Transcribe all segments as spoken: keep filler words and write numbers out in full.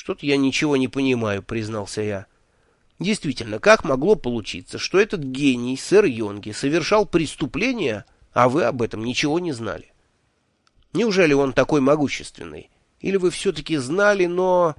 «Что-то я ничего не понимаю», — признался я. «Действительно, как могло получиться, что этот гений, сэр Йонги, совершал преступление, а вы об этом ничего не знали? Неужели он такой могущественный? Или вы все-таки знали, но...»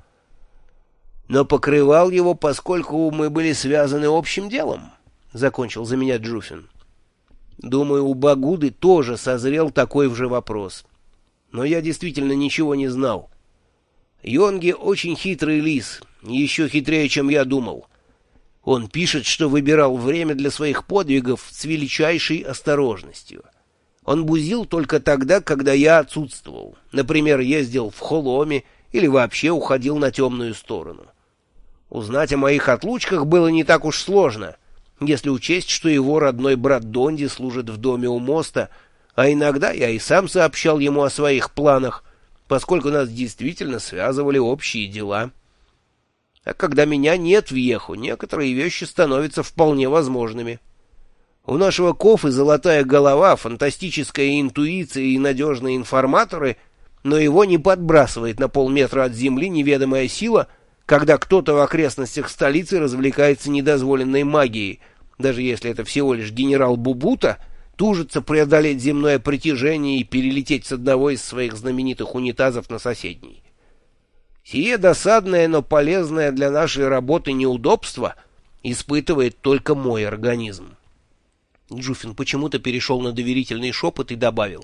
«Но покрывал его, поскольку мы были связаны общим делом», — закончил за меня Джуфин. «Думаю, у Багуды тоже созрел такой же вопрос. Но я действительно ничего не знал. Йонги очень хитрый лис, еще хитрее, чем я думал. Он пишет, что выбирал время для своих подвигов с величайшей осторожностью. Он бузил только тогда, когда я отсутствовал. Например, ездил в Холоме или вообще уходил на темную сторону. Узнать о моих отлучках было не так уж сложно, если учесть, что его родной брат Донди служит в доме у моста, а иногда я и сам сообщал ему о своих планах, поскольку нас действительно связывали общие дела. А когда меня нет в Еху, некоторые вещи становятся вполне возможными. У нашего Кофы золотая голова, фантастическая интуиция и надежные информаторы, но его не подбрасывает на полметра от земли неведомая сила, когда кто-то в окрестностях столицы развлекается недозволенной магией, даже если это всего лишь генерал Бубута, тужится преодолеть земное притяжение и перелететь с одного из своих знаменитых унитазов на соседний. Сие досадное, но полезное для нашей работы неудобство испытывает только мой организм. Джуфин почему-то перешел на доверительный шепот и добавил: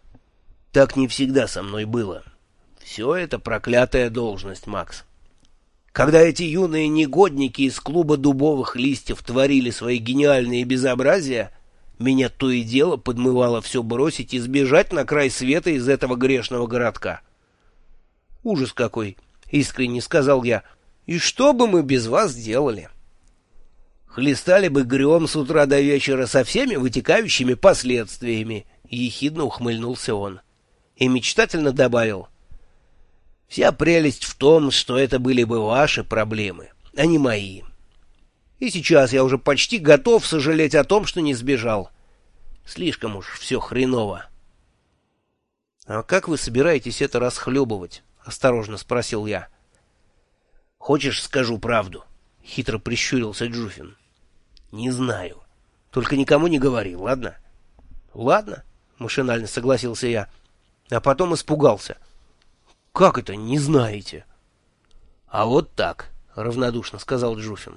«Так не всегда со мной было. Все это проклятая должность, Макс. Когда эти юные негодники из клуба дубовых листьев творили свои гениальные безобразия, меня то и дело подмывало все бросить и сбежать на край света из этого грешного городка». «Ужас какой!» — искренне сказал я. «И что бы мы без вас делали?» «Хлестали бы грем с утра до вечера со всеми вытекающими последствиями», — ехидно ухмыльнулся он. И мечтательно добавил: «Вся прелесть в том, что это были бы ваши проблемы, а не мои. И сейчас я уже почти готов сожалеть о том, что не сбежал. Слишком уж все хреново». «А как вы собираетесь это расхлебывать?» — осторожно спросил я. «Хочешь, скажу правду?» — хитро прищурился Джуфин. «Не знаю. Только никому не говори, ладно?» «Ладно», — машинально согласился я, а потом испугался. «Как это не знаете?» «А вот так», — равнодушно сказал Джуфин.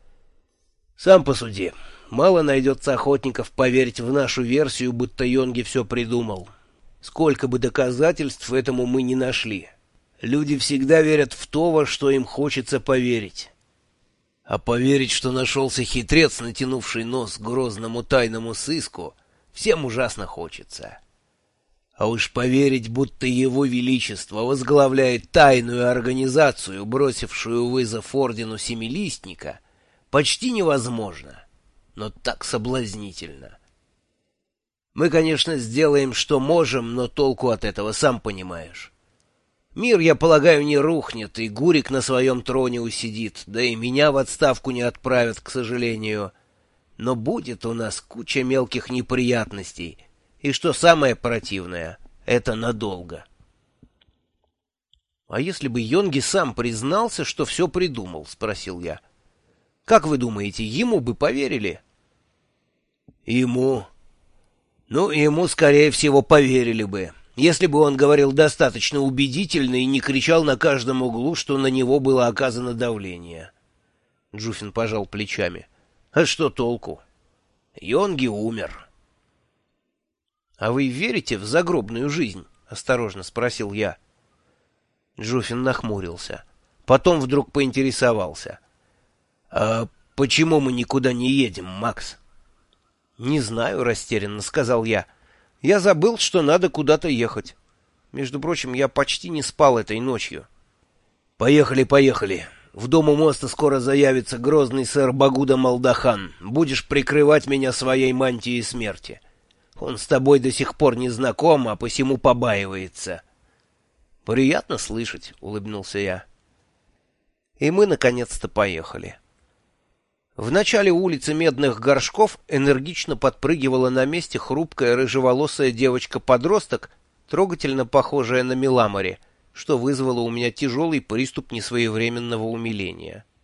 «Сам посуди. Мало найдется охотников поверить в нашу версию, будто Йонги все придумал. Сколько бы доказательств этому мы не нашли. Люди всегда верят в то, во что им хочется поверить. А поверить, что нашелся хитрец, натянувший нос к грозному тайному сыску, всем ужасно хочется. А уж поверить, будто его величество возглавляет тайную организацию, бросившую вызов ордену Семилистника, почти невозможно, но так соблазнительно. Мы, конечно, сделаем, что можем, но толку от этого, сам понимаешь. Мир, я полагаю, не рухнет, и Гурик на своем троне усидит, да и меня в отставку не отправят, к сожалению. Но будет у нас куча мелких неприятностей, и что самое противное, это надолго». «А если бы Йонги сам признался, что все придумал?» — спросил я. «Как вы думаете, ему бы поверили?» «Ему? Ну, ему, скорее всего, поверили бы, если бы он говорил достаточно убедительно и не кричал на каждом углу, что на него было оказано давление». Джуфин пожал плечами. «А что толку? Йонги умер». «А вы верите в загробную жизнь?» — осторожно спросил я. Джуфин нахмурился. Потом вдруг поинтересовался: «А почему мы никуда не едем, Макс?» «Не знаю», — растерянно сказал я. «Я забыл, что надо куда-то ехать. Между прочим, я почти не спал этой ночью». «Поехали, поехали. В дом у моста скоро заявится грозный сэр Багуда Малдахан. Будешь прикрывать меня своей мантией смерти. Он с тобой до сих пор не знаком, а посему побаивается». «Приятно слышать», — улыбнулся я. И мы наконец-то поехали. В начале улицы Медных Горшков энергично подпрыгивала на месте хрупкая рыжеволосая девочка-подросток, трогательно похожая на Миламори, что вызвало у меня тяжелый приступ несвоевременного умиления.